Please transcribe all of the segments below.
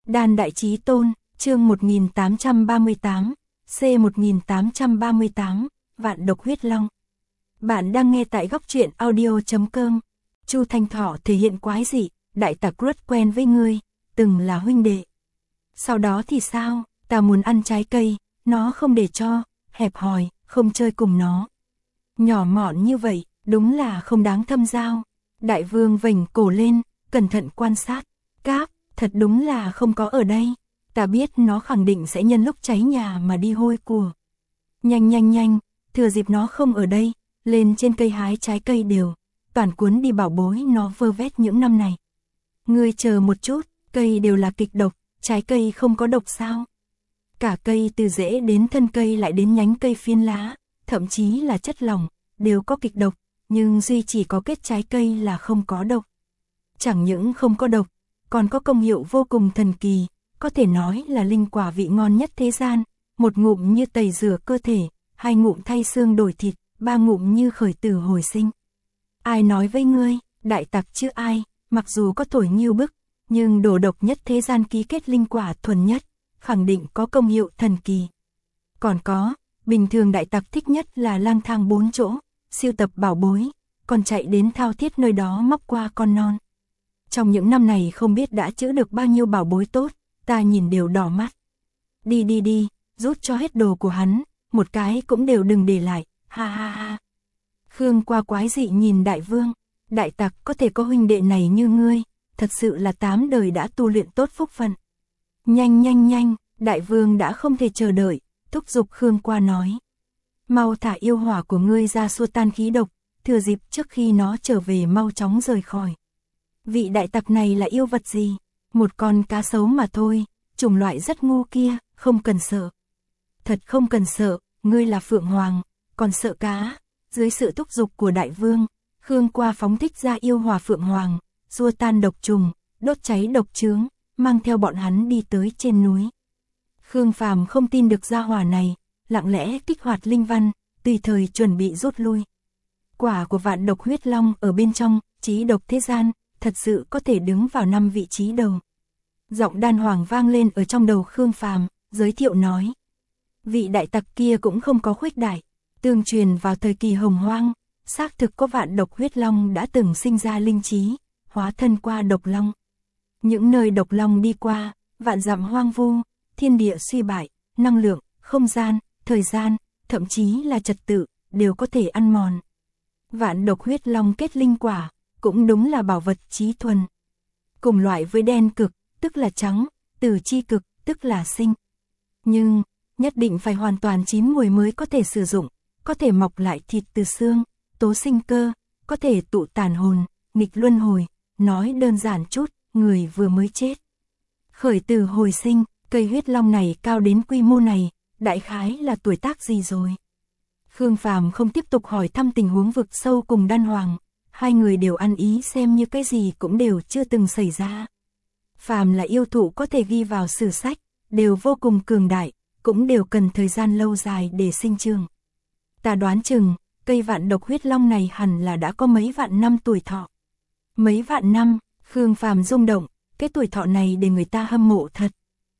Đan Đại Chí Tôn, chương 1838, C1838, Vạn Độc Huyết Long. Bạn đang nghe tại góc truyện audio.com. Chu Thanh Thọ thể hiện quái dị, đại tặc rất quen với ngươi, từng là huynh đệ. Sau đó thì sao, ta muốn ăn trái cây, nó không để cho, hẹp hòi, không chơi cùng nó. Nhỏ mọn như vậy, đúng là không đáng thâm giao. Đại vương vểnh cổ lên, cẩn thận quan sát. Cáp, thật đúng là không có ở đây. Ta biết nó khẳng định sẽ nhân lúc cháy nhà mà đi hôi của. Nhanh nhanh nhanh, thừa dịp nó không ở đây, lên trên cây hái trái cây đều. Toàn cuốn đi bảo bối nó vơ vét những năm này. Ngươi chờ một chút, cây đều là kịch độc, trái cây không có độc sao? Cả cây từ rễ đến thân cây lại đến nhánh cây phiến lá, thậm chí là chất lỏng, đều có kịch độc, nhưng duy chỉ có kết trái cây là không có độc. Chẳng những không có độc, còn có công hiệu vô cùng thần kỳ, có thể nói là linh quả vị ngon nhất thế gian, một ngụm như tẩy rửa cơ thể, hai ngụm thay xương đổi thịt, ba ngụm như khởi tử hồi sinh. Ai nói với ngươi, đại tặc chứ ai, mặc dù có thổi nhiêu bức, nhưng đồ độc nhất thế gian ký kết linh quả thuần nhất, khẳng định có công hiệu thần kỳ. Còn có, bình thường đại tặc thích nhất là lang thang bốn chỗ, siêu tập bảo bối, còn chạy đến thao thiết nơi đó móc qua con non. Trong những năm này không biết đã chữa được bao nhiêu bảo bối tốt, ta nhìn đều đỏ mắt. Đi đi đi, rút cho hết đồ của hắn, một cái cũng đều đừng để lại, ha ha ha. Khương Qua quái dị nhìn đại vương, đại tặc có thể có huynh đệ này như ngươi, thật sự là 8 đời đã tu luyện tốt phúc phận. Nhanh nhanh nhanh, đại vương đã không thể chờ đợi, thúc giục Khương Qua nói. Mau thả yêu hỏa của ngươi ra xua tan khí độc, thừa dịp trước khi nó trở về mau chóng rời khỏi. Vị đại tặc này là yêu vật gì? Một con cá sấu mà thôi, chủng loại rất ngu kia, không cần sợ. Thật không cần sợ, ngươi là Phượng Hoàng, còn sợ cá. Dưới sự thúc giục của đại vương, Khương Qua phóng thích ra yêu hỏa Phượng Hoàng, xua tan độc trùng, đốt cháy độc chướng, mang theo bọn hắn đi tới trên núi. Khương Phàm không tin được gia hỏa này, lặng lẽ kích hoạt linh văn, tùy thời chuẩn bị rút lui. Quả của Vạn Độc Huyết Long ở bên trong, chí độc thế gian, thật sự có thể đứng vào 5 vị trí đầu. Giọng đan hoàng vang lên ở trong đầu Khương Phàm, giới thiệu nói. Vị đại tặc kia cũng không có khuếch đại, tương truyền vào thời kỳ hồng hoang, xác thực có Vạn Độc Huyết Long đã từng sinh ra linh trí, hóa thân qua độc long. Những nơi độc long đi qua, vạn dặm hoang vu, thiên địa suy bại, năng lượng, không gian, thời gian, thậm chí là trật tự, đều có thể ăn mòn. Vạn Độc Huyết Long kết linh quả, cũng đúng là bảo vật chí thuần. Cùng loại với đen cực, tức là trắng, tử chi cực, tức là sinh. Nhưng, nhất định phải hoàn toàn chín mùi mới có thể sử dụng, có thể mọc lại thịt từ xương, tố sinh cơ, có thể tụ tàn hồn, nghịch luân hồi, nói đơn giản chút, người vừa mới chết. Khởi tử hồi sinh, cây huyết long này cao đến quy mô này, đại khái là tuổi tác gì rồi? Khương Phàm không tiếp tục hỏi thăm tình huống vực sâu cùng đan hoàng, hai người đều ăn ý xem như cái gì cũng đều chưa từng xảy ra. Phàm là yêu thụ có thể ghi vào sử sách, đều vô cùng cường đại, cũng đều cần thời gian lâu dài để sinh trưởng. Ta đoán chừng, cây Vạn Độc Huyết Long này hẳn là đã có mấy vạn năm tuổi thọ. Mấy vạn năm, Khương Phàm rung động, cái tuổi thọ này để người ta hâm mộ thật.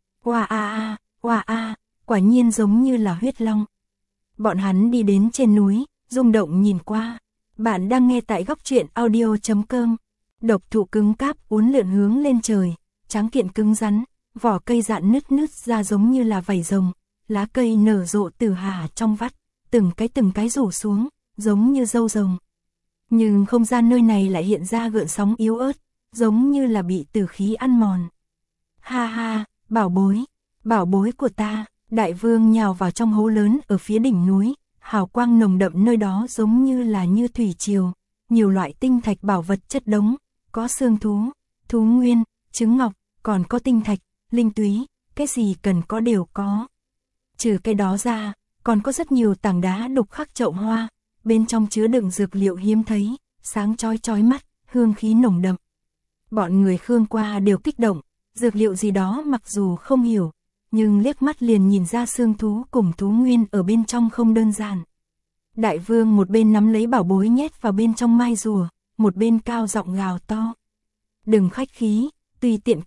Oa a, quả nhiên giống như là huyết long. Bọn hắn đi đến trên núi, rung động nhìn qua. Bạn đang nghe tại góc truyện audio.com. Độc thụ cứng cáp uốn lượn hướng lên trời, tráng kiện cứng rắn, vỏ cây rạn nứt ra giống như là vảy rồng, lá cây nở rộ từ hà trong vắt, từng cái rủ xuống, giống như râu rồng. Nhưng không gian nơi này lại hiện ra gợn sóng yếu ớt, giống như là bị tử khí ăn mòn. Ha ha, bảo bối của ta. Đại vương nhào vào trong hố lớn ở phía đỉnh núi, hào quang nồng đậm nơi đó giống như là như thủy triều, nhiều loại tinh thạch bảo vật chất đống, có xương thú, thú nguyên, trứng ngọc, còn có tinh thạch, linh túy, cái gì cần có đều có. Trừ cái đó ra, còn có rất nhiều tảng đá đục khắc chậu hoa, bên trong chứa đựng dược liệu hiếm thấy, sáng chói mắt, hương khí nồng đậm. Bọn người Khương Qua đều kích động, dược liệu gì đó mặc dù không hiểu, nhưng liếc mắt liền nhìn ra xương thú cùng thú nguyên ở bên trong không đơn giản. Đại vương một bên nắm lấy bảo bối nhét vào bên trong mai rùa, một bên cao giọng gào to. Đừng khách khí, tùy tiện cầm,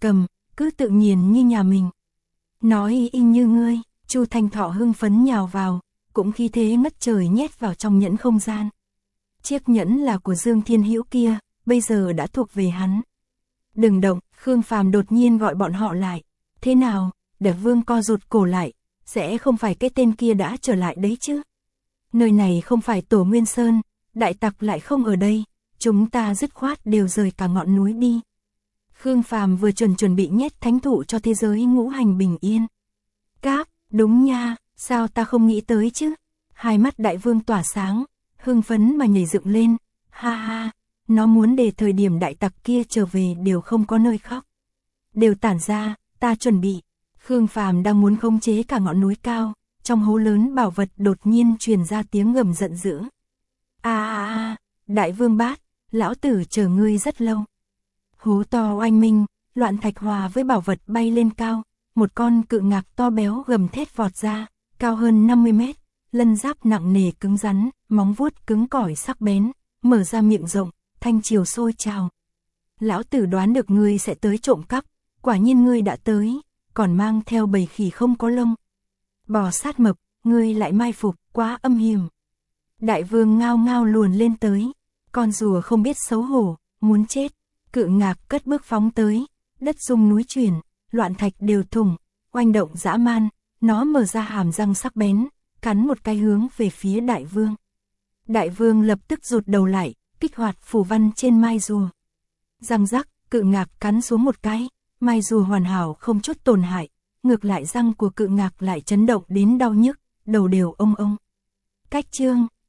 cứ tự nhiên như nhà mình. Nói y như ngươi, Chu Thanh Thọ hưng phấn nhào vào, cũng khí thế ngất trời nhét vào trong nhẫn không gian. Chiếc nhẫn là của Dương Thiên Hữu kia, bây giờ đã thuộc về hắn. Đừng động, Khương Phàm đột nhiên gọi bọn họ lại. Thế nào, Đạc Vương co rụt cổ lại, sẽ không phải cái tên kia đã trở lại đấy chứ? Nơi này không phải Tổ Nguyên Sơn, đại tặc lại không ở đây, chúng ta dứt khoát đều rời cả ngọn núi đi. Khương Phàm vừa chuẩn bị nhét thánh thụ cho thế giới ngũ hành bình yên. Cáp, đúng nha, sao ta không nghĩ tới chứ? Hai mắt Đại Vương tỏa sáng, hưng phấn mà nhảy dựng lên, ha ha, nó muốn để thời điểm đại tặc kia trở về đều không có nơi khóc. Đều tản ra, ta chuẩn bị. Khương Phàm đang muốn khống chế cả ngọn núi cao, trong hố lớn bảo vật đột nhiên truyền ra tiếng gầm giận dữ. Đại Vương Bát, lão tử chờ ngươi rất lâu. Hố to oanh minh, loạn thạch hòa với bảo vật bay lên cao, một con cự ngạc to béo gầm thét vọt ra, cao hơn 50 mét, lân giáp nặng nề cứng rắn, móng vuốt cứng cỏi sắc bén, mở ra miệng rộng, thanh chiều sôi trào. Lão tử đoán được ngươi sẽ tới trộm cắp, quả nhiên ngươi đã tới, còn mang theo bầy khỉ không có lông. Bò sát mập, ngươi lại mai phục, quá âm hiểm. Đại Vương ngao ngao luồn lên tới, con rùa không biết xấu hổ, muốn chết. Cự ngạc cất bước phóng tới, đất rung núi chuyển, loạn thạch đều thủng, oanh động dã man, nó mở ra hàm răng sắc bén, cắn một cái hướng về phía Đại Vương. Đại Vương lập tức rụt đầu lại, kích hoạt phù văn trên mai rùa. Răng rắc, cự ngạc cắn xuống một cái, mai rùa hoàn hảo không chút tổn hại, ngược lại răng của cự ngạc lại chấn động đến đau nhức, đầu đều ông. Cách chương,